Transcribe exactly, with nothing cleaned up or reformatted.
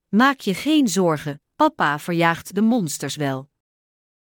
Maak je geen zorgen, papa verjaagt de monsters wel.